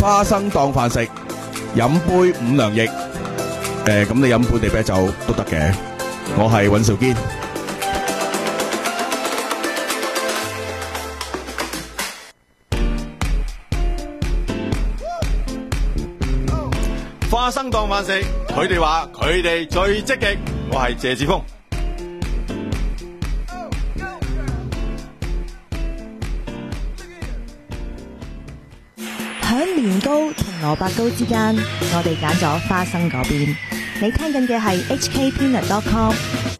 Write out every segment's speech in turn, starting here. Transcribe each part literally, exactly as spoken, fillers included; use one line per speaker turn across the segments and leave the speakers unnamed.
花生當飯食，飲杯五糧液。誒，咁你飲本地啤酒都得嘅。我係尹兆堅。
花生當飯食，佢哋話佢哋最積極。我係謝志峰。
響年糕同蘿蔔糕之間，我哋揀咗花生嗰邊。你聽緊嘅係 H K Peanut dot com。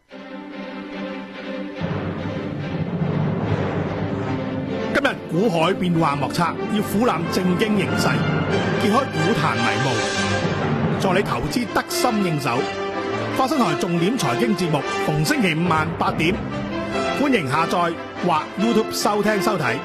今日股海變幻莫測，要俯瞰正經形勢，揭開股壇迷霧，助你投資得心應手。花生台重點財經節目，逢星期五晚八點，歡迎下載或 YouTube 收聽收睇。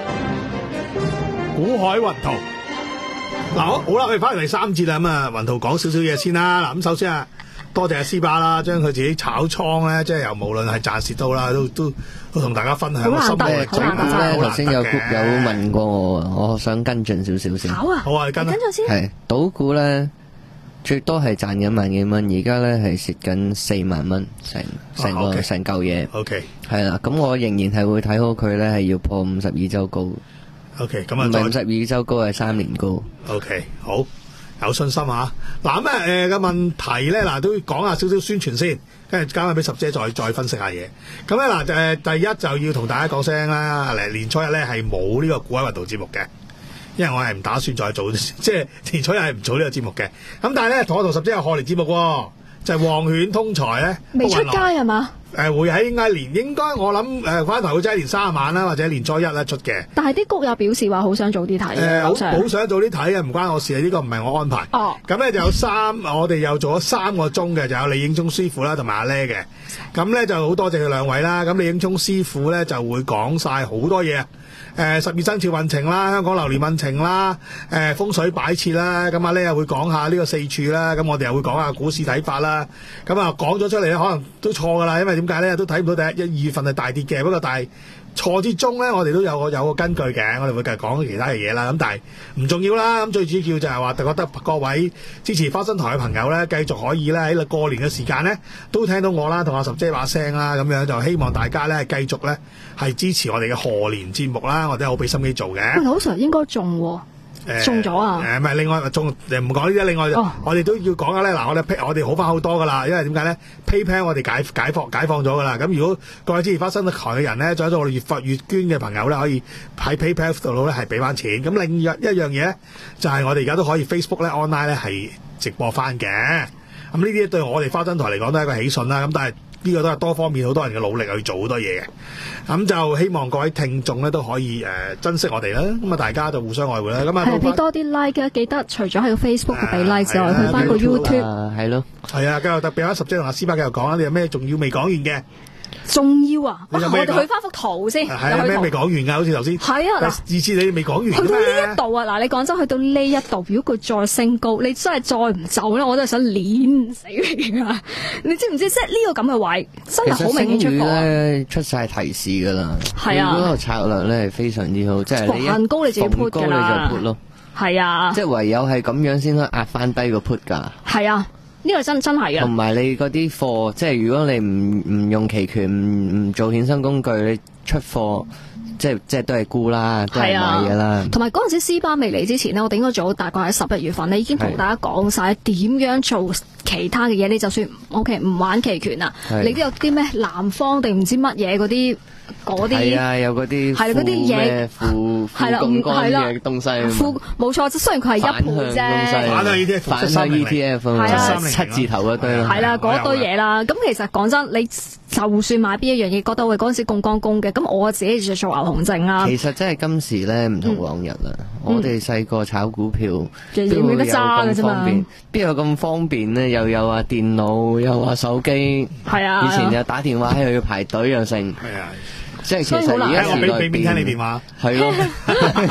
股海雲圖。嗱，好啦，我哋翻嚟第三節啦，咁啊，雲圖講少少嘢先啦。嗱，咁首先啊，多謝阿斯巴啦，將佢自己炒倉咧，即係由無論係賺蝕到啦，都都都同大家分享。
好難得
誒，最股咧，頭先有有問過我，我想跟進少少先。
好啊，
好啊，你跟
跟咗先。
係賭股咧，最多係賺緊萬幾蚊，而家咧係蝕緊四萬蚊，成成個成嚿嘢。
O K，
係啦，咁我仍然係會睇好佢咧，係要破五十二周高。
O K，咁啊，
唔係五十二周高，係三年高。
O K，好，有信心啊！嗱，咁啊誒嘅問題咧，嗱都講下少少宣傳先，跟住交翻俾十姐再再分析下嘢。咁咧嗱誒，第一就要同大家講聲啦，嚟年初一咧係冇呢個股海雲圖節目嘅，因為我係唔打算再做，即係年初一係唔做呢個節目嘅。咁但係咧，同我同十姐有賀年節目喎，就係旺犬通財咧，
未出街係嘛？
誒、呃、會喺應該年應該我諗誒翻台會真係年三十晚啦，或者年初一咧出嘅。
但係啲谷友表示話好想早啲睇。
誒好好想早啲睇嘅，唔關我事啊！呢、這個唔係我安排。
哦。
咁咧就有三，我哋又做咗三個鐘嘅，就有李應聰師傅啦，同埋阿叻嘅。咁咧就好多謝佢兩位啦。咁李應聰師傅咧就會講晒好多嘢。誒十二生肖運程啦，香港流年運程啦，誒、呃、風水擺設啦，咁阿叻又會講下呢個四柱啦，咁我哋又會講下股市睇法啦。咁啊講咗出嚟咧，可能都錯噶啦，因為點解咧都睇唔到第一一二月份係大跌嘅，不過但係錯之中咧，我哋都有個有個根據嘅，我哋會繼續講其他嘅嘢啦。咁但係唔重要啦，咁最主要就係話覺得各位支持花生台嘅朋友咧，繼續可以咧喺過年嘅時間咧，都聽到我啦，同阿十姐把聲啦，咁樣就希望大家咧繼續咧係支持我哋嘅賀年節目啦，我哋好俾心機做嘅。
喂，好 Sir 應該中喎。
誒
中咗啊！
誒唔係，另外中誒唔講呢啲，另外、哦、我哋都要講下咧。嗱，我哋我哋好翻好多噶啦，因為點解咧 ？PayPal 我哋解解放解放咗噶啦。咁如果各位支持花生台嘅人咧，再咗我哋月發月捐嘅朋友咧，可以喺 PayPal 度咧係俾翻錢。咁另一一樣嘢就係、是、我哋而家都可以 Facebook 咧 online 咧係直播翻嘅。咁呢啲對我哋花生台嚟講都係一個喜訊啦。咁但係呢個都係多方面好多人嘅努力去做好多嘢嘅。咁就希望各位聽眾咧都可以誒、呃、珍惜我哋啦。咁啊，大家就互相愛護啦。咁啊，
俾多啲 like 嘅，記得除咗喺個 Facebook 俾 like 之外，去翻個 YouTube
係咯。
係啊，繼續特別阿十姐同阿斯巴繼續講啦。你有咩仲要未講完嘅？
仲要啊！我哋去翻幅圖先。
係啊，咩未講完㗎？好似頭先。
係啊，嗱，
二次你未講完。
去到呢一度啊，嗱，你講真，去到呢一度，如果佢再升高，你真係再唔走咧，我都係想碾死你啊！你知唔知？即係呢個咁嘅位，真係好明顯出過。
咧出晒提示㗎啦。
係啊。
嗰個策略咧係非常之好，即係你
逢高你自己 put 㗎啦。
逢高你就 put 咯。
係啊。
即係唯有係咁樣先可以壓翻低個 put 㗎。
係啊。呢個真真係嘅，
同埋你嗰啲貨，即係如果你唔唔用期權，唔唔做衍生工具，你出貨，即係即係都係沽啦，都係買嘢啦。同
埋嗰陣時 C 巴未嚟之前呢，我哋應該早大概喺十一月份咧，已經同大家講晒點樣做其他嘅嘢。你就算 OK 唔玩期權啊，你都有啲咩南方定唔知乜嘢嗰啲。嗰啲
係啊，有嗰啲係嗰啲嘢負負槓桿嘅東西，
負冇錯，雖然佢係一倍啫，
反向 E T F，
反向 E T F，
係啊，
七字頭嗰堆咯，
係啦，嗰堆嘢啦。咁其實講真，你就算買邊一樣嘢，覺得喂嗰陣時槓桿供嘅，咁我自己就做牛熊證啦。
其實真係今時咧唔同往日啦，我哋細個炒股票
都冇得揸嘅啫嘛，
邊有咁方便咧？又有話電腦，又話手機，
係啊，
以前又打電話又要排隊又剩，
係啊。
即係其實而家時代
俾邊聽你電話，
係咯，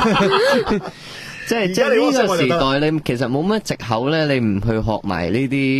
即係即係呢個時代，你其實冇乜藉口咧，你唔去學埋呢啲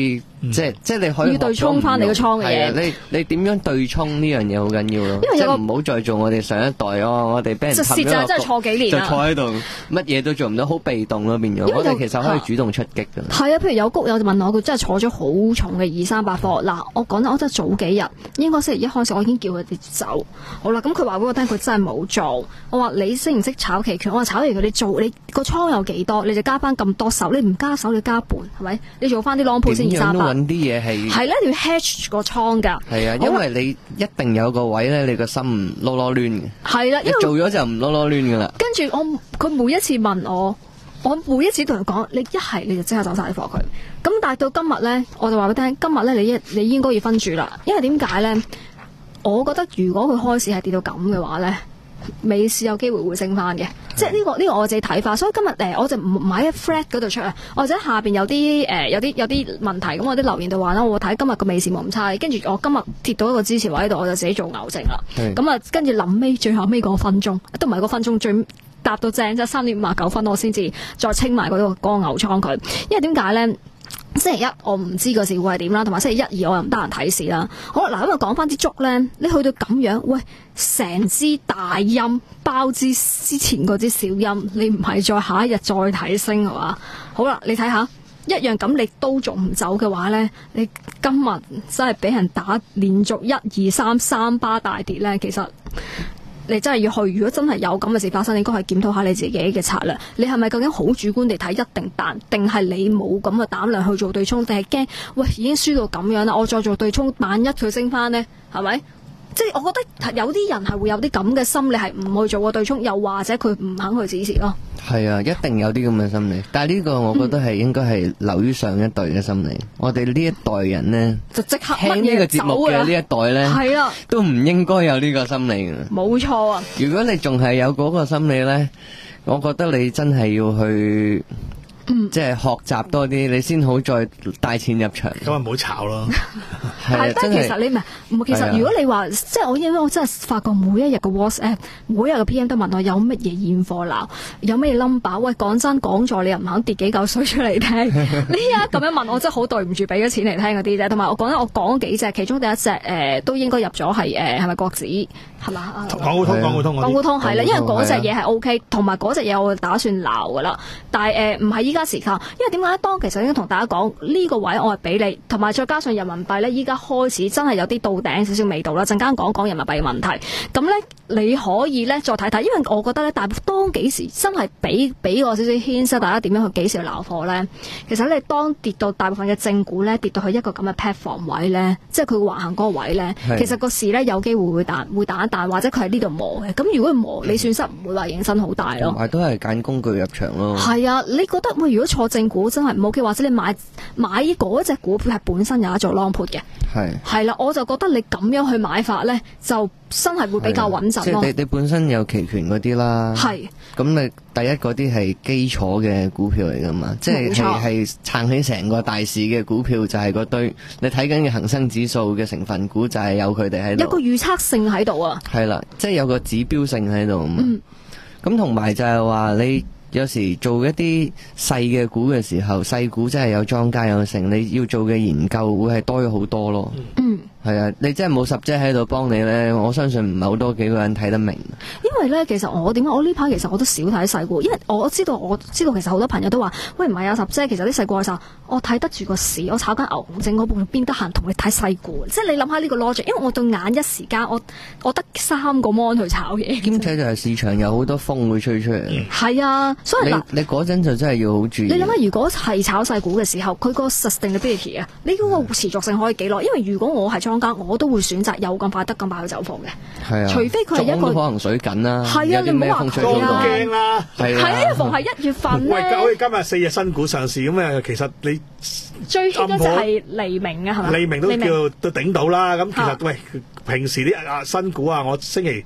即係即係你可以
要對沖返你個倉嘅嘢。
係啊，你你點樣對沖呢樣嘢好緊要咯？
因為有個
即係唔好再做我哋上一代哦，我哋俾人
就蝕就真係錯幾年
就
啦，
坐喺度乜嘢都做唔到，好被動咯變咗。我哋其實可以主動出擊㗎。
係啊，譬如有谷友就問我，佢真係坐咗好重嘅二三百貨。嗱，我講真，我真係早幾日，應該星期一開始，我已經叫佢哋走。好啦，咁佢話俾我聽，佢真係冇做。我話你識唔識炒期權？我話炒期權你做，你個倉有幾多，你就加翻咁多手。你唔加手，你加半，係咪？你做翻啲 long put 先二三百。
點樣都揾啲嘢係
係咧，你要 hedge 個倉㗎。
係啊，因為你一定有個位咧，你個心唔囉囉攣嘅。係
啦，
你做咗就唔囉囉攣㗎啦。
跟住我，佢每一次問我。我每一次同佢講，你一係你就即刻走晒啲貨佢。咁但係到今日咧，我就話俾你聽，今日咧你一你應該要分住啦。因為點解咧？我覺得如果佢開市係跌到咁嘅話咧，美市有機會會升翻嘅。即係呢個呢、呢個我自己睇法。所以今日誒我就唔買喺 flat 嗰度出啊，或者下邊有啲誒、呃、有啲有啲問題咁，我啲留言度話啦，我睇今日個美市冇咁差。跟住我今日跌到一個支持位喺度，我就自己做牛證啦。咁啊，跟住臨尾最後尾嗰分鐘都唔係嗰分鐘最。搭到正即三點五十九分，我先至再清埋嗰個嗰個牛倉佢。因為點解咧？星期一我唔知個市會係點啦，同埋星期一二我又唔得閒睇市啦。好啦，嗱咁啊講翻啲竹咧，你去到咁樣，喂，成支大陰包之之前嗰支小陰，你唔係再下一日再睇升係嘛？好啦，你睇下一樣咁，你都仲唔走嘅話咧，你今日真係俾人打連續一二三三巴大跌咧，其實。你真係要去，如果真係有咁嘅事發生，你應該係檢討下你自己嘅策略。你係咪究竟好主觀地睇一定彈，定係你冇咁嘅膽量去做對沖，定係驚喂已經輸到咁樣啦，我再做對沖，萬一佢升翻呢？係咪？即係我覺得有啲人係會有啲咁嘅心理，係唔去做個對沖，又或者佢唔肯去指示咯。係
啊，一定有啲咁嘅心理，但係呢個我覺得係應該係流於上一代嘅心理。嗯、我哋呢一代人呢，就即刻聽呢個節目嘅呢一代呢，係啊，都唔應該有呢個心理嘅。冇錯啊！如果你仲係有嗰個心理呢，我覺得你真係要去。嗯，即係學習多啲，你先好再帶錢入場。咁啊，唔好炒咯。係，但係其實你唔係，其實如果你話，即係我因為我真係發覺每一日嘅 WhatsApp，每一日嘅 P M 都問我有乜嘢現貨鬧，有乜嘢 number。喂，講真講座你又唔肯跌幾嚿水出嚟聽，你啊咁樣問我真係好對唔住，俾咗錢嚟聽嗰啲啫。同埋我講咧，我講幾隻，其中第一隻誒、呃、都應該入咗係誒係咪國指係嘛？港股通，港股通，港股通係啦，因為嗰隻嘢係 O K， 同埋嗰隻嘢我打算鬧噶啦，但係誒唔係依家時刻，因為點解咧？當其實已經同大家講呢、這個位我係俾你，同埋再加上人民幣咧，依家開始真係有啲到頂少少味道啦。陣間講講人民幣嘅問題，咁咧你可以咧再睇睇，因為我覺得咧，大當幾時真係俾俾個少少牽涉大家點樣去幾時去撈貨咧？其實你當跌到大部分嘅正股咧跌到去一個咁嘅 platform 位咧，即係佢橫行嗰個位咧，其實個市咧有機會會彈會彈一彈，或者佢喺呢度磨嘅。咁如果磨，你損失唔會話影響好大咯。同埋都係揀工具入場咯。係啊，你覺得喂，如果錯正股真係唔 OK，或者你買買嗰隻股票係本身有一做 long put 嘅，係係啦，我就覺得你咁樣去買法咧，就真係會比較穩陣咯。即係你你本身有期權嗰啲啦，係咁你第一嗰啲係基礎嘅股票嚟噶嘛，即係係係撐起成個大市嘅股票就係嗰堆你睇緊嘅恒生指數嘅成分股就係有佢哋喺度，有個預測性喺度啊，係啦，即係有個指標性喺度啊嘛。咁同埋就係話你。有時做一啲細嘅股嘅時候，細股真係有莊家有成，你要做嘅研究會係多咗好多咯。嗯，係啊，你真係冇十姐喺度幫你咧，我相信唔係好多幾個人睇得明。因為咧，其實我點解我呢排其實我都少睇細股，因為我知道我知道其實好多朋友都話，喂唔係啊十姐，其實啲細股嘅時候，我睇得住個市，我炒緊牛熊證嗰部分，邊得閒同你睇細股？即係你諗下呢個 logic，因為我對眼一時間我我得三個 mon 去炒嘢，兼且就係市場有好多風會吹出嚟。係、嗯、啊。所以嗱，你嗰陣就真係要好注意。你諗下，如果係炒細股嘅時候，佢個 sustainability 啊，你嗰個持續性可以幾耐？因為如果我係莊家，我都會選擇有咁快得咁快去走貨嘅。係啊，除非佢係一個可能水緊啦。係啊，你唔好話佢啊，驚啦。係啊，係啊，逢係一月份咧。喂，好似今日四隻新股上市咁誒，其實你最興嗰隻係黎明啊，係咪？黎明都叫都頂到啦。咁其實喂，平時啲啊新股啊，我星期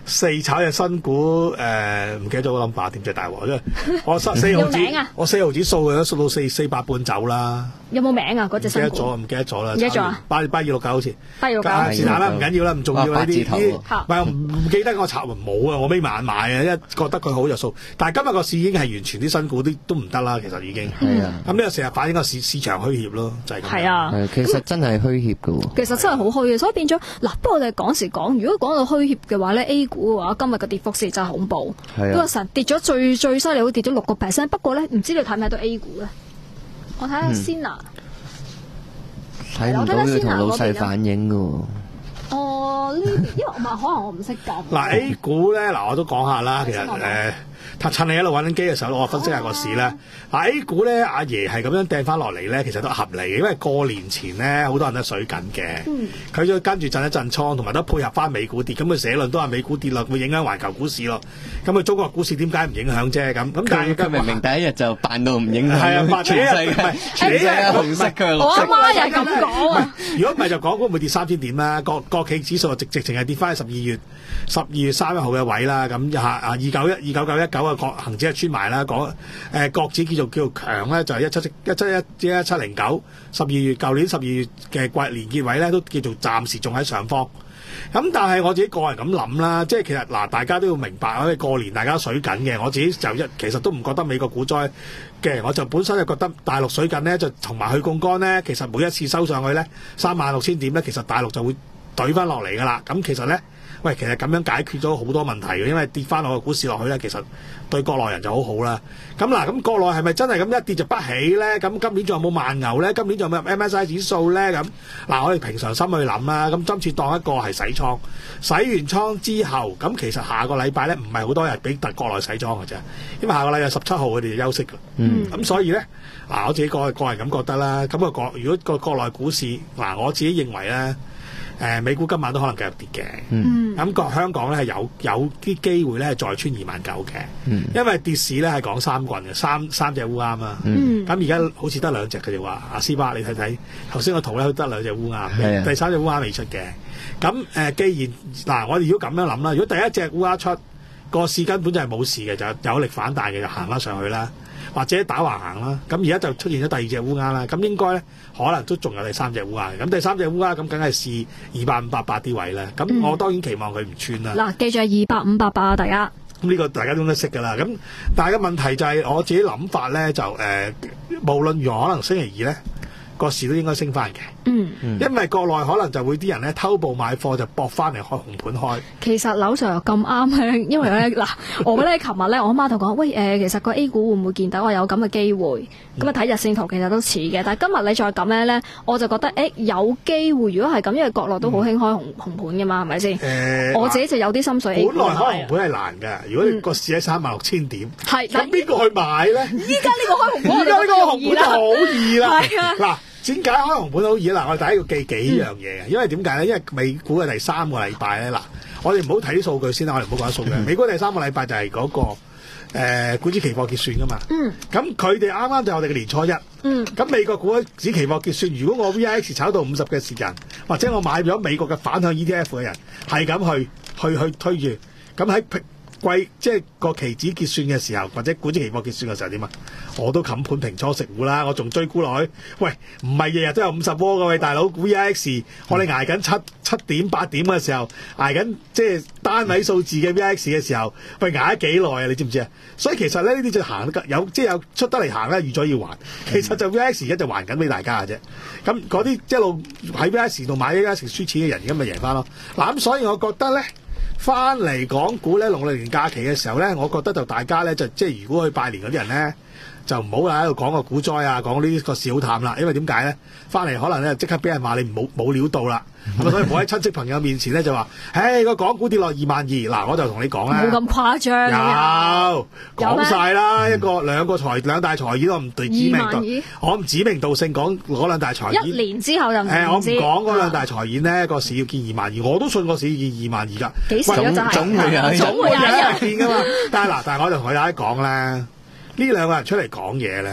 四炒隻新股，誒唔記得咗個 number 點，就大鑊，因為我四四毫子，我四毫子數嘅，數到四四百半走啦。
有冇名啊？嗰隻新股？
唔記得咗，唔記得咗啦。
唔記得咗啊？
八八二六九好似。
八二六九。
是但啦，唔緊要啦，唔重要呢啲。唔係唔記得我插冇啊，我眯眼買啊，因為覺得佢好就數。但係今日個市已經係完全啲新股啲都唔得啦，其實已經。係啊。咁呢個成日反映個市市場虛怯咯，就係咁。
係啊。
其實真係虛怯㗎喎。
其實真係好虛嘅，所以變咗嗱。不過我哋講時講，如果講到虛怯嘅話咧 ，A 股嘅話，今日嘅跌幅是真係恐怖。係啊。嗰個成跌咗最最犀利，會跌咗六個 percent。不過咧，唔知你睇唔睇到 A 股咧？我睇下先啊。
睇唔到要同老細反映㗎喎。
哦，呢因為我可能我唔識講。
嗱 A 股咧，嗱我都講下啦。其實誒，趁你喺度揾緊機嘅時候，我分析下個市咧。嗱 A 股咧，阿爺係咁樣掟翻落嚟咧，其實都合理嘅，因為過年前咧好多人都水緊嘅。佢就跟住震一震倉，同埋都配合翻美股跌。咁佢社論都話美股跌落會影響環球股市咯。咁佢中國股市點解唔影響啫？咁咁但係
佢明明第一日就扮到唔影響。
係啊，扮全世界，全世界紅色佢綠色。
我阿媽又係咁講。
如果唔係就港股會跌三千點啦。國國企指數直直情係跌翻去十二月十二月三十一號嘅位啦。咁啊啊二九一二九九一九啊，國恆指係穿埋啦。講誒國指叫做叫做強咧，就係一七一七一一七零九。十二月舊年十二月嘅季年結位咧，都叫做暫時仲喺上方。咁但係我自己個人咁諗啦，即係其實嗱，大家都要明白，因為過年大家水緊嘅，我自己就一其實都唔覺得美國股災嘅，我就本身就覺得大陸水緊咧，就同埋去槓桿咧，其實每一次收上去咧三萬六千點咧，其實大陸就會懟翻落嚟噶啦。咁其實咧，喂，其實咁樣解決咗好多問題嘅，因為跌翻落個股市落去咧，其實對國內人就好好啦。咁嗱，咁國內係咪真係咁一跌就不起咧？咁今年仲有冇慢牛咧？今年仲有冇 M S I 指數咧？咁嗱，我哋平常心去諗啦。咁今次當一個係洗倉，洗完倉之後，咁其實下個禮拜咧唔係好多人俾特國內洗倉嘅啫，因為下個禮拜十七號佢哋就休息㗎。嗯。咁所以咧，嗱，我自己個個人咁覺得啦。咁個國如果個國內股市嗱，我自己認為咧。誒、呃、美股今晚都可能繼續跌嘅，咁、嗯、個香港咧係有有啲機會咧係再穿二萬九嘅，嗯、因為跌市咧係講三棍嘅，三三隻烏鴉啊，咁而家好似得兩隻佢哋話，阿斯巴你睇睇頭先個圖咧，得兩隻烏鴉，嗯、第三隻烏鴉未出嘅，咁誒、呃、既然嗱我哋如果咁樣諗啦，如果第一隻烏鴉出個市根本就係冇事嘅，就有力反彈嘅就行翻上去啦。或者打橫行啦，咁而家就出現咗第二隻烏鴉啦，咁應該咧可能都仲有第三隻烏鴉，咁第三隻烏鴉咁梗係試二百五百八啲位啦，咁、嗯、我當然期望佢唔穿啦。嗱，記住係二百五百八啊，大家。咁呢個大家都應該識㗎啦，咁但係個問題就係我自己諗法咧，就誒、呃、無論如何，可能星期二咧個市都應該升翻嘅。嗯，因為國內可能就會啲人咧偷步買貨就搏翻嚟開紅盤開。其實樓上又咁啱咧，因為咧嗱，我咧琴日咧我阿媽同講，喂誒、呃，其實個 A 股會唔會見到話有咁嘅機會？咁啊睇日線圖其實都似嘅，但係今日你再咁樣咧，我就覺得誒、欸、有機會。如果係咁，因為國內都好興開紅、嗯、紅盤㗎嘛，係咪先？誒、呃，我自己就有啲心水 A 股。本來開紅盤係難㗎，如果你個市喺三萬六千點，係咁邊個去買咧？依家呢個開紅盤，依家呢個紅盤就好易啦。係啊，嗱。點解開紅盤好易嗱，我哋大家要記幾樣嘢嘅，因為點解咧？因為美股嘅第三個禮拜咧，嗱，我哋唔好睇啲數據先啦，我哋唔好講數據。美股第三個禮拜就係嗰、那個誒、呃、股指期貨結算噶嘛。嗯。咁佢哋啱啱就係我哋嘅年初一。嗯。咁美國股指期貨結算，如果我 V I X 炒到五十嘅時間，或者我買咗美國嘅反向 E T F 嘅人，係咁去去去推住，咁喺貴即係個期指結算嘅時候，或者股指期貨結算嘅時候點啊？我都冚盤平倉食糊啦，我仲追沽落去。喂，唔係日日都有五十窩嘅喂，大佬股 V I X，我哋捱緊七七點八點嘅時候，捱緊即係單位數字嘅 V I X 嘅時候，喂捱咗幾耐啊？你知唔知啊？所以其實咧呢啲就行得有即係有出得嚟行咧，預咗要還。其實就 V I X 而家就還緊俾大家嘅啫。咁嗰啲一路喺 V I X 度買 V I X 輸錢嘅人，而家咪贏翻咯。嗱咁，所以我覺得咧。翻嚟港股咧，農曆年假期嘅時候咧，我覺得就大家咧就即係如果去拜年嗰啲人咧，就唔好喺度講個股災啊，講呢個市好淡啦，因為點解咧？翻嚟可能咧即刻俾人話你冇冇料到啦，咁所以唔好喺親戚朋友面前咧就話，唉個港股跌落二萬二，嗱我就同你講啦，冇咁誇張，有講晒啦，一個兩個財兩大財演，我唔對指名道，我唔指名道姓講嗰兩大財演，一年之後就唔知。誒我唔講嗰兩大財演咧，個市要見二萬二，我都信個市要見二萬二㗎。幾時啊？總會有，總會有一日見㗎嘛。但係嗱，但係我就同大家講咧。呢兩個人出嚟講嘢咧，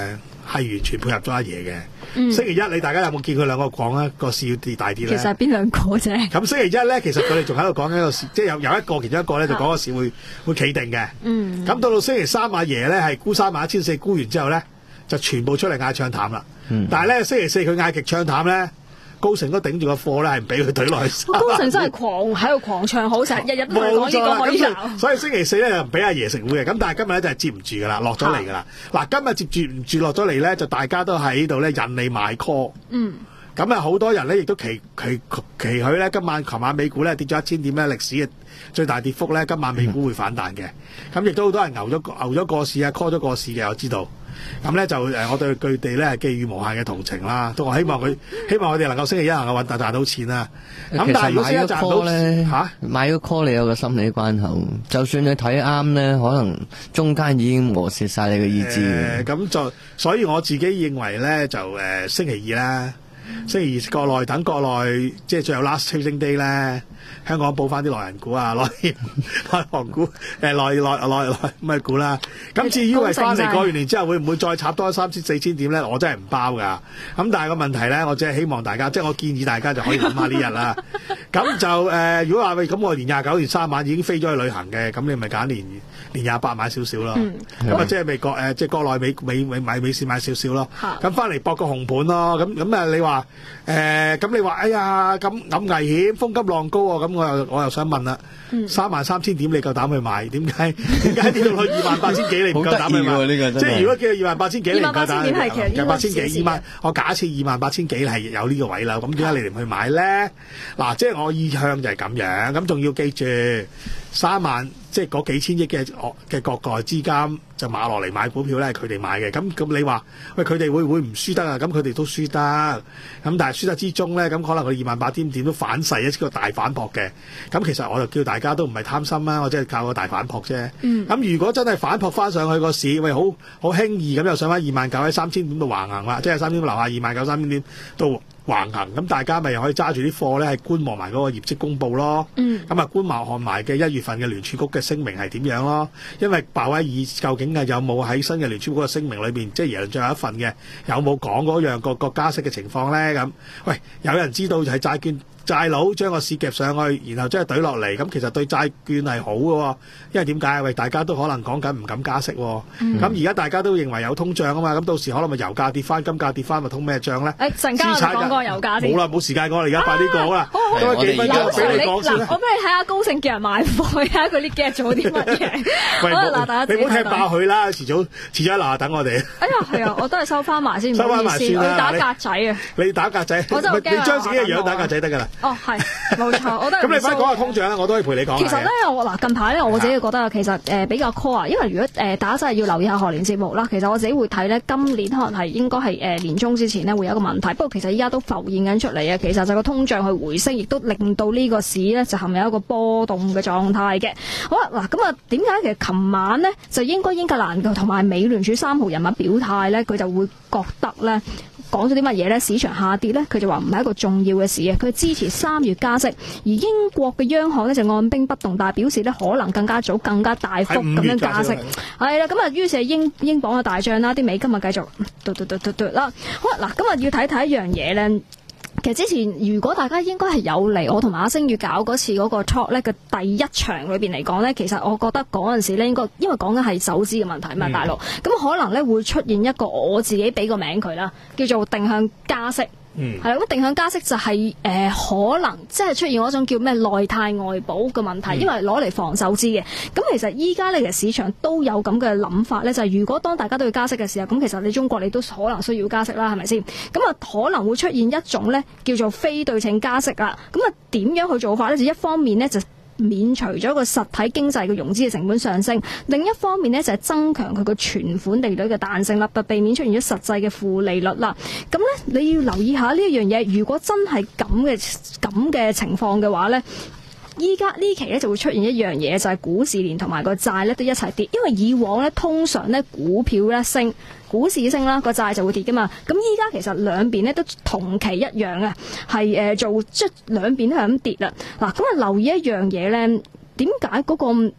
係完全配合咗阿爺嘅。
嗯、
星期一你大家有冇見佢兩個講咧個市要跌大啲咧？
其實係邊兩個啫？
咁星期一咧，其實佢哋仲喺度講緊個市，即係有有一個其中一個咧就講個市會會企定嘅。
嗯。
咁到到星期三阿爺咧係沽三萬一千四沽完之後咧，就全部出嚟嗌唱淡啦。嗯、但係咧星期四佢嗌極唱淡咧。高盛都頂住個貨咧，係唔俾佢懟落去。
高盛真係狂喺度狂唱好，成日日日都講呢個可以鬧。
所以星期四咧就唔俾阿爺食糊嘅，咁但係今日咧就係接唔住噶啦，落咗嚟噶啦。嗱，今日接住唔住落咗嚟咧，就大家都喺度咧引你買 call。嗯。咁啊，好多人咧亦都期期期許咧，今晚琴晚美股咧跌咗一千點咧，歷史嘅最大跌幅咧，今晚美股會反彈嘅。咁亦都好多人牛咗牛咗過市啊 ，call 咗過市嘅，我知道。咁咧就誒，我對佢哋咧係寄予無限嘅同情啦。都我希望佢，希望我哋能夠星期一能夠揾賺到錢啦。咁但係如果星期一賺到咧嚇，
買咗 call 你有個心理關口，就算你睇啱咧，可能中間已經磨蝕晒你嘅意志。
咁、呃、就所以我自己認為咧，就誒、呃、星期二啦，星期二國內等國內即係最後 last trading day 咧。香港補翻啲內人股啊，內內行股，誒內內內內咩股啦。咁至於為翻嚟過完年之後會唔會再插多三千四千點咧？我真係唔包㗎。咁但係個問題咧，我只係希望大家，即係我建議大家就可以諗下呢日啦。咁就誒、呃，如果話喂，咁我年廿九、年三晚已經飛咗去旅行嘅，咁你咪揀年年廿八買少少咯。咁啊，即係美國誒，即係國內美美美買美市買少少咯。咁翻嚟搏個紅盤咯。咁咁啊，你話誒，咁你話哎呀，咁咁危險，風急浪高喎。咁我又我又想問啦，三萬三千點你夠膽去買？點解點解跌到去二萬八千幾你唔夠膽去買？
好得意喎，呢個真係。
即係如果叫二萬八千幾你唔夠膽，
二萬八千點係其實
二萬八千幾二萬，我假設二萬八千幾係有呢個位啦。咁點解你哋唔去買咧？嗱，即係我意向就係咁樣。咁仲要記住，三萬即係嗰幾千億嘅嘅國內資金就買落嚟買股票咧，係佢哋買嘅。咁咁你話喂，佢哋會唔會唔輸得啊？咁佢哋都輸得。咁但係輸得之中咧，咁可能佢二萬八千點都反噬一個大反撲嘅。咁其實我就叫大家都唔係貪心啊，我只係靠個大反撲啫。咁、嗯、如果真係反撲翻上去個市，喂，好好輕易咁又上翻二萬九喺三千點度橫行啦，即係三千樓下二萬九三千點都橫行。咁大家咪又可以揸住啲貨咧，係觀望埋嗰個業績公佈咯。咁、嗯、啊觀望看埋嘅一月份嘅聯儲局嘅聲明係點樣咯？因為鮑威爾究竟係有冇喺新嘅聯儲局嘅聲明裏邊，即係耶倫最後一份嘅，有冇講嗰樣個個加息嘅情況咧？咁喂，有人知道就係債券。債佬將個市夾上去，然後將佢懟落嚟，咁其實對債券係好嘅，因為點解？喂，大家都可能講緊唔敢加息，咁而家大家都認為有通脹啊嘛，咁到時可能咪油價跌翻，金價跌翻，咪通咩脹咧？誒，陣間我講個油價先。冇啦，冇時間講啦，而家快啲講啦。多幾分鐘俾你講先啦。我俾你睇下高盛叫人買貨，睇下佢啲 get 做啲乜嘢。喂，嗱，大家你唔好踢爆佢啦，遲早遲咗嗱等我哋。哎呀，係啊，我都係收翻埋先，收翻埋先啦。打格仔啊！你打格仔，我真係驚。你將自己嘅樣打格仔得㗎啦。哦，係，冇錯，我都咁你快講下通脹啦，我都可以陪你講。其實咧，我嗱近排咧，我自己覺得其實誒、呃、比較 core 啊，因為如果誒、呃、大家真係要留意下賀年節目啦，其實我自己會睇咧，今年可能係應該係誒、呃、年中之前呢會有一個問題，不過其實依家都浮現緊出嚟嘅，其實就個通脹去回升，亦都令到呢個市咧就陷入一個波動嘅狀態嘅。好啦，嗱咁啊，點解其實琴晚呢，就應該英格蘭同埋美聯儲三號人物表態咧，佢就會覺得咧。講咗啲乜嘢呢？市場下跌呢，佢就話唔係一個重要嘅事嘅，佢支持三月加息，而英國嘅央行呢，就按兵不動，但係表示呢可能更加早、更加大幅咁樣加息。係啦，咁啊，於是英英鎊嘅大漲啦，啲美金啊繼續嘟嘟嘟嘟嘟啦。好啦，嗱，今日要睇睇一樣嘢呢。其實之前如果大家應該係有嚟我同埋阿星月搞嗰次嗰個 talk 咧嘅第一場裏邊嚟講咧，其實我覺得嗰陣時咧應該因為講緊係手指嘅問題嘛，大陸咁可能咧會出現一個我自己俾個名佢啦，叫做定向加息。嗯，係啦，咁定向加息就係、是、誒、呃、可能即係出現嗰種叫咩內貸外保嘅問題，嗯、因為攞嚟防守資嘅。咁其實依家呢，其實市場都有咁嘅諗法咧，就係、是、如果當大家都要加息嘅時候，咁其實你中國你都可能需要加息啦，係咪先？咁啊可能會出現一種咧叫做非對稱加息啦。咁啊點樣去做法咧？就一方面咧就免除咗個實體經濟嘅融資嘅成本上升，另一方面呢，就係增強佢個存款利率嘅彈性啦，就避免出現咗實際嘅負利率啦。咁呢，你要留意下呢一樣嘢，如果真係咁嘅咁嘅情況嘅話呢，依家呢期呢就會出現一樣嘢，就係股市連同埋個債呢都一齊跌，因為以往呢，通常呢股票呢升。股市升啦，個債就會跌噶嘛。咁依家其實兩邊咧都同期一樣啊，係誒、呃、做即係兩邊都係咁跌啦。嗱，咁啊留意一樣嘢咧，點解嗰個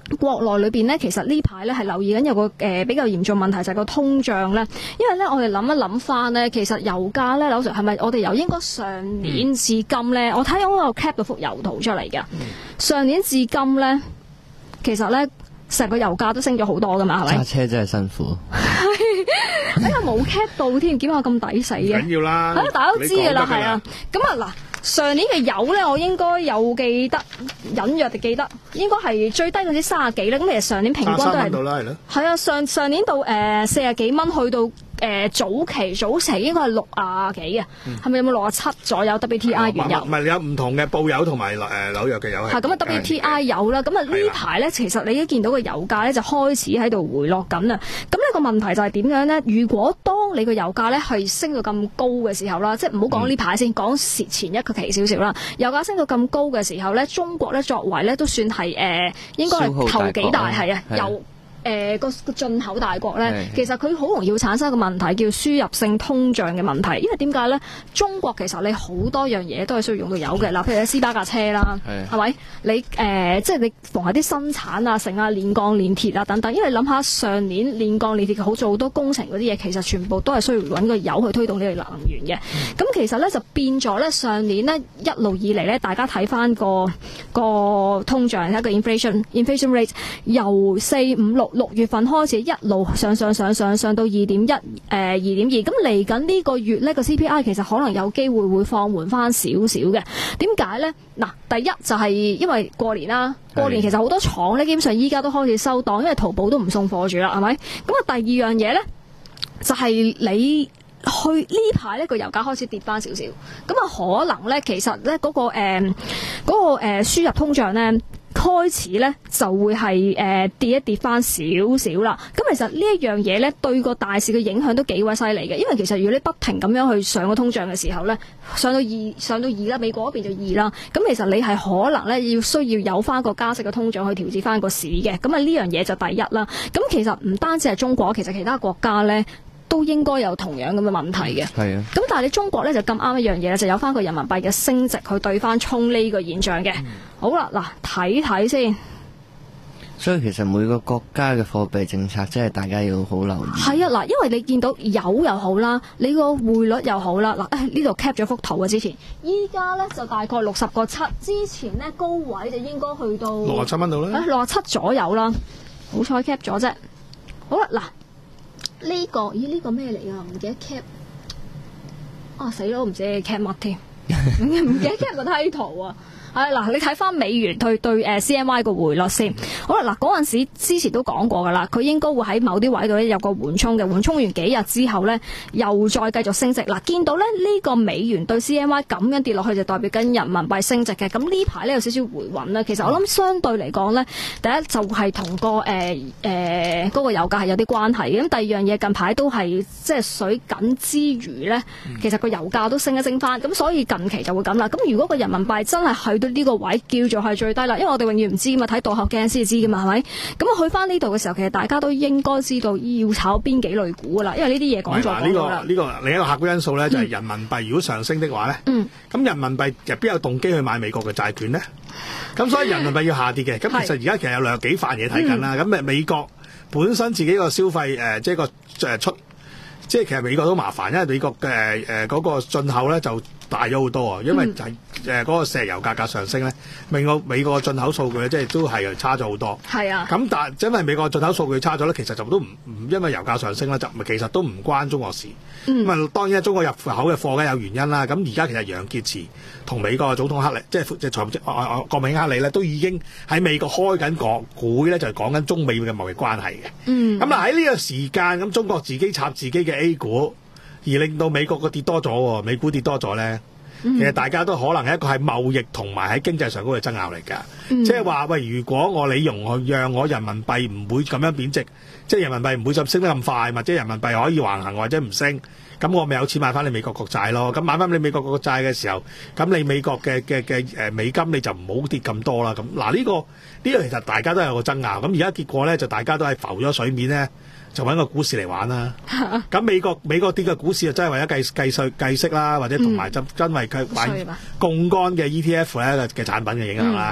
國內裏邊咧，其實呢排咧係留意緊有個誒、呃、比較嚴重問題，就係個通脹咧。因為咧，我哋諗一諗翻咧，其實油價咧，柳 Sir 係咪我哋由應該上年至今咧？嗯、我睇我有 cap 到幅油圖出嚟嘅。嗯、上年至今咧，其實咧成個油價都升咗好多噶嘛，係咪？
揸車真係辛苦。
哎呀，冇 cap 到添，點解咁抵死嘅？
緊要啦，
係啊，大家都知噶啦，係啊。咁啊嗱。上年嘅油咧，我應該有記得，隱約地記得，應該係最低嗰啲三十幾咧。咁其實上年平均都係，係啊，上上年到誒四十幾蚊，去到誒、呃、早期早期應該係六啊幾嘅，係咪、嗯、有冇六啊七左右 W T I 原油？
唔係有唔同嘅布油同埋誒紐約嘅油係。係咁啊
W T I 油啦，咁啊呢排咧，其實你都見到個油價咧就開始喺度回落緊啦。咁呢個問題就係點樣咧？如果當你個油價咧係升到咁高嘅時候啦，即係唔好講呢排先，講前一個期少少啦。油價升到咁高嘅時候咧，中國咧作為咧都算係誒、呃，應該係頭幾大係啊，油。誒個個進口大國咧，其實佢好容易會產生一個問題，叫輸入性通脹嘅問題。因為點解咧？中國其實你好多樣嘢都係需要用到油嘅。嗱，譬如你斯巴架車啦，係咪？你誒、呃、即係你逢係啲生產啊、成啊、煉鋼、煉鐵啊等等。因為你諗下上年煉鋼、煉鐵好做好多工程嗰啲嘢，其實全部都係需要揾個油去推動呢個能源嘅。咁、嗯、其實咧就變咗咧，上年呢一路以嚟咧，大家睇翻個個通脹一個 inflation inflation rate 由四五六。六月份開始一路上上上上上到二點一，誒二點二，咁嚟緊呢個月呢個 C P I 其實可能有機會會放緩翻少少嘅。點解呢？嗱，第一就係因為過年啦，過年其實好多廠呢基本上依家都開始收檔，因為淘寶都唔送貨住啦，係咪？咁啊，第二樣嘢呢，就係你去呢排呢個油價開始跌翻少少，咁啊可能呢，其實呢嗰個誒嗰個誒輸入通脹呢。開始咧就會係誒、呃、跌一跌翻少少啦。咁其實呢一樣嘢咧對個大市嘅影響都幾鬼犀利嘅。因為其實如果你不停咁樣去上個通脹嘅時候咧，上到二上到二啦，美國嗰邊就二啦。咁其實你係可能咧要需要有翻個加息嘅通脹去調節翻個市嘅。咁啊呢樣嘢就第一啦。咁其實唔單止係中國，其實其他國家咧都應該有同樣咁嘅問題嘅。係啊。咁但係你中國咧就咁啱一樣嘢，就有翻個人民幣嘅升值去對翻沖呢個現象嘅。嗯、好啦，嗱睇睇先。
所以其實每個國家嘅貨幣政策真係大家要好留意。係
啊，嗱，因為你見到油又好啦，你個匯率又好啦，嗱，呢度 cap 咗幅圖啊，之前，依家咧就大概六十個七，之前咧高位就應該去到
六十七蚊度啦，
六十七左右啦，好彩 cap 咗啫。好啦，嗱。呢、這個咦呢、這個咩嚟啊？唔記得 cap 啊，死咯，唔知 cap 乜添，唔記得 cap 個 title 啊。係嗱，你睇翻美元對對誒 C N Y 個匯率先。好啦，嗱嗰陣時之前都講過噶啦，佢應該會喺某啲位度咧有個緩衝嘅，緩衝完幾日之後咧又再繼續升值。嗱，見到咧呢個美元對 C N Y 咁樣跌落去就代表緊人民幣升值嘅。咁呢排咧有少少回穩啦。其實我諗相對嚟講咧，第一就係同個誒誒嗰個油價係有啲關係嘅。咁第二樣嘢近排都係即係水緊之餘咧，其實個油價都升一升翻。咁所以近期就會咁啦。咁如果個人民幣真係去到呢個位叫做係最低啦，因為我哋永遠唔知噶嘛，睇倒後鏡先知噶嘛，係咪？咁啊去翻呢度嘅時候，其實大家都應該知道要炒邊幾類股噶啦，因為呢啲嘢講咗講咗啦。
呢、這個呢、這個另一個客觀因素咧，就係人民幣如果上升的話咧，咁、嗯、人民幣入邊有動機去買美國嘅債券咧？咁所以人民幣要下跌嘅。咁其實而家其實有兩幾塊嘢睇緊啦。咁誒、嗯、美國本身自己個消費誒、呃，即係個誒出，即係其實美國都麻煩，因為美國嘅誒嗰個進口咧就大咗好多啊，因為就係誒嗰個石油價格上升咧，美國美國進口數據咧即係都係差咗好多。係啊，咁但係因為美國進口數據差咗咧，其實就都唔唔因為油價上升咧，就其實都唔關中國事。咁啊、嗯，當然中國入口嘅貨梗有原因啦。咁而家其實楊潔篪同美國嘅總統克里，即係即係財務國務卿克里咧，都已經喺美國開緊個會咧，就係講緊中美嘅貿易關係嘅。嗯，咁嗱喺呢個時間，咁中國自己插自己嘅 A 股。而令到美國個跌多咗，美股跌多咗咧，嗯、其實大家都可能係一個係貿易同埋喺經濟上嗰個爭拗嚟㗎。即係話喂，如果我理容我讓我人民幣唔會咁樣貶值，即係人民幣唔會就升得咁快，或者人民幣可以橫行或者唔升，咁我咪有錢買翻你美國國債咯。咁買翻你美國國債嘅時候，咁你美國嘅嘅嘅誒美金你就唔好跌咁多啦。咁嗱呢個呢、呢個其實大家都有個爭拗。咁而家結果咧就大家都係浮咗水面咧。就揾個股市嚟玩啦，咁美國美國跌嘅股市就真係為咗計計稅計息啦，或者同埋就因為佢買槓桿嘅 E T F 咧嘅產品嘅影響啦。咁、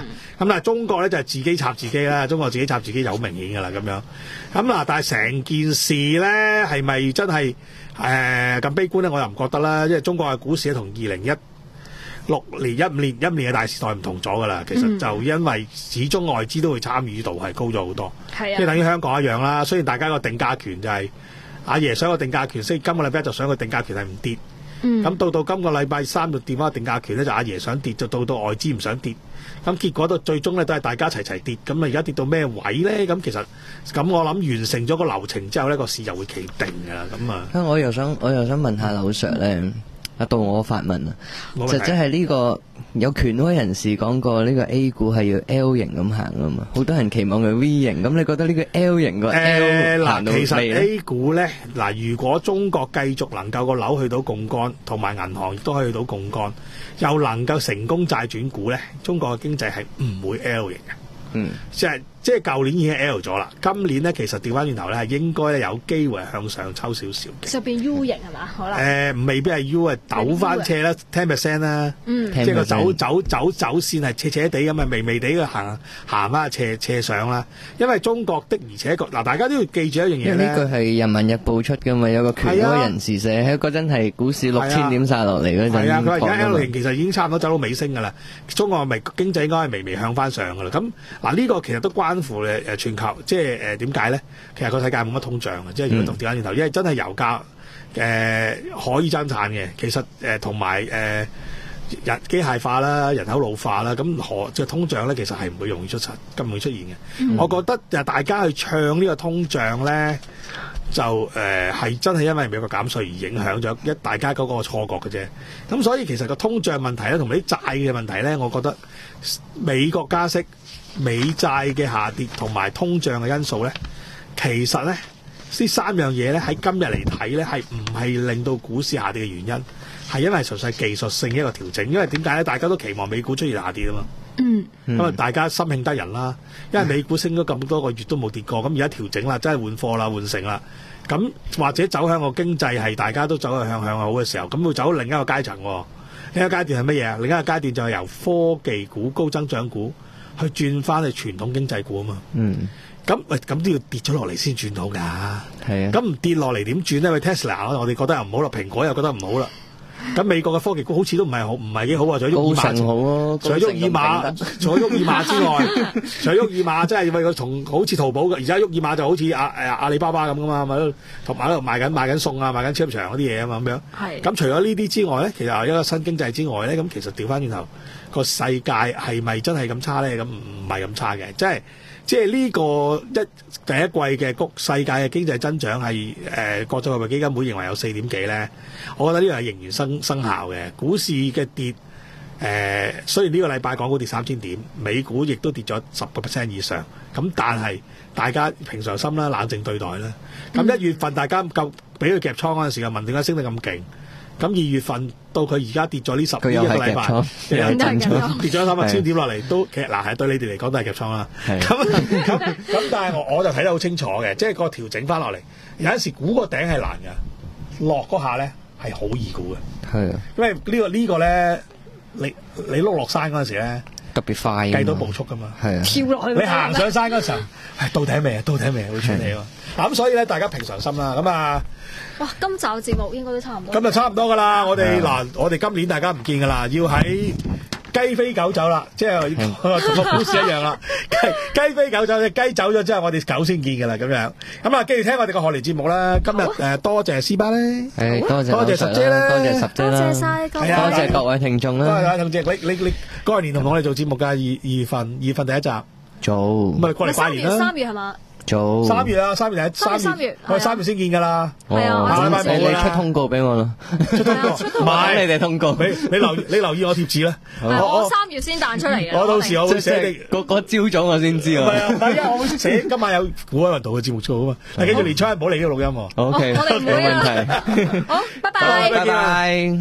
但係中國咧就係自己插自己啦，中國自己插自己就好明顯噶啦咁樣。咁嗱，但係成件事咧係咪真係誒咁悲觀咧？我又唔覺得啦，因為中國嘅股市同二零一六年、一五年、一五年嘅大時代唔同咗噶啦。其實就因為始終外資都會參與度係高咗好多，即係、嗯、等於香港一樣啦。雖然大家個定價權就係、是、阿爺想個定價權，所以今個禮拜就想個定價權係唔跌。咁、嗯、到到今個禮拜三就跌翻個定價權咧，就阿爺想跌，就到到外資唔想跌。咁結果到最終咧都係大家齊齊跌。咁啊而家跌到咩位咧？咁其實咁我諗完成咗個流程之後咧，個市就會企定㗎啦。咁啊，
我又想我又想問下劉 Sir 咧。啊，到我發問啊，就即係呢個有權威人士講過呢個 A 股係要 L 型咁行啊嘛，好多人期望佢 V 型，咁你覺得呢個 L 型個 L 行到未咧？其實 A 股咧，嗱，如果中國繼續能夠個樓去到槓桿，同埋銀行亦都可以去到槓桿，又能夠成功債轉股咧，中國嘅經濟係唔會 L 型嘅。嗯，即係即係舊年已經 L 咗啦，今年咧其實調翻轉頭咧係應該咧有機會向上抽少少嘅，
就變 U 型係嘛？可能
誒未必係 U 啊，抖翻斜啦 ten percent 啦，嗯，即係個走走走走線係斜斜地咁啊，微微地嘅行行翻斜斜上啦。因為中國的而且確嗱，大家都要記住一樣嘢咧，
呢句係《人民日報》出嘅嘛，有個權威人士寫喺嗰陣係股市六千點殺落嚟嗰陣，係啊，佢話而家
L 型其實已經差唔多走到尾聲㗎啦，中國咪經濟應該係微微向翻上㗎啦，咁。嗱呢個其實都關乎誒誒全球，即係誒點解咧？其實個世界冇乜通脹嘅，即係如果讀調翻轉頭，因為真係油價誒、呃、可以增產嘅。其實誒同埋誒人機械化啦、人口老化啦，咁何即係通脹咧，其實係唔會容易出實，咁唔會出現嘅。嗯、我覺得誒大家去唱呢個通脹咧，就誒係、呃、真係因為美國減稅而影響咗一大家嗰個錯覺嘅啫。咁所以其實個通脹問題咧，同埋啲債嘅問題咧，我覺得美國加息、美債嘅下跌同埋通脹嘅因素咧，其實咧呢三樣嘢咧喺今日嚟睇咧係唔係令到股市下跌嘅原因，係因為純粹技術性嘅一個調整。因為點解咧？大家都期望美股出現下跌啊嘛。嗯，因為大家心慶得人啦。因為美股升咗咁多個月都冇跌過，咁而家調整啦，真係換貨啦，換成啦。咁或者走向個經濟係大家都走向向向好嘅時候，咁會走另一個階層。另一個階段係乜嘢啊？另一個階段就係由科技股、高增長股去轉翻去傳統經濟股啊嘛。嗯。咁喂，咁都要跌咗落嚟先轉到㗎。係啊。咁唔跌落嚟點轉咧？喂 Tesla 我哋覺得又唔好啦，蘋果又覺得唔好啦。咁美國嘅科技股好似都唔係好，唔係幾好啊！除咗沃爾瑪，好啊、除咗沃爾瑪，除咗沃爾瑪之外，除咗沃爾瑪，即係為佢同好似淘寶嘅，而家沃爾瑪就好似阿誒阿里巴巴咁噶嘛，咪同埋喺度賣緊賣緊餸啊，賣緊超級市場嗰啲嘢啊嘛，咁樣。係。咁除咗呢啲之外咧，其實一個新經濟之外咧，咁其實調翻轉頭個世界係咪真係咁差咧？咁唔係咁差嘅，即係。即係呢個一第一季嘅谷世界嘅經濟增長係誒、呃、國際貨幣基金會認為有四點幾咧，我覺得呢個係仍然生生效嘅。股市嘅跌誒、呃，雖然呢個禮拜港股跌三千點，美股亦都跌咗十個 percent 以上，咁但係大家平常心啦，冷靜對待啦。咁一月份大家夠俾佢夾倉嗰陣時，又問點解升得咁勁？咁二月份到佢而家跌咗呢十呢一個禮拜，跌咗三百千點落嚟，都其實嗱係對你哋嚟講都係夾倉啦。咁咁咁，但係我我就睇得好清楚嘅，即係個調整翻落嚟，有陣時估個頂係難嘅，落嗰下咧係好易估嘅。係啊，因為呢個呢個咧，你你碌落山嗰陣時咧特別快，計到步速噶嘛。係啊，跳落去。你行上山嗰時候，到頂未啊？到頂未啊？會喘氣啊！咁所以咧，大家平常心啦。咁啊。
哇！今集節目應該都差唔多。
咁就差唔多噶啦，我哋嗱，我哋今年大家唔見噶啦，要喺雞飛狗走啦，即係同個股市一樣啦。雞雞飛狗走，隻雞走咗之後，我哋狗先見噶啦，咁樣。咁啊，繼續聽我哋個賀年節目啦。今日誒多謝斯巴咧，
多謝
多謝十姐啦，
多謝十姐啦，
多謝晒各位，
多謝各位聽眾啦。
多謝同謝你你你嗰年同我哋做節目㗎，二二月份二月份第一集
做，
咁咪過嚟拜年啦。
三月係嘛？
做
三月啊，三月第一三月，我哋三月先見噶啦。
係啊，
你你出通告俾我咯，
出通告，
買你哋通告。
你你留你留意我貼紙啦。
我三月先彈出嚟嘅。
我到時我會寫你
嗰嗰朝早我先知啊。
係啊，因為我會寫今晚有古海運動嘅節目做啊嘛。但係記住年初一唔好嚟呢個錄音。
O K，冇問題。
好，拜拜，
拜拜。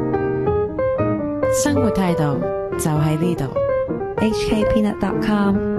生活態度就喺呢度。H K Peanut dot com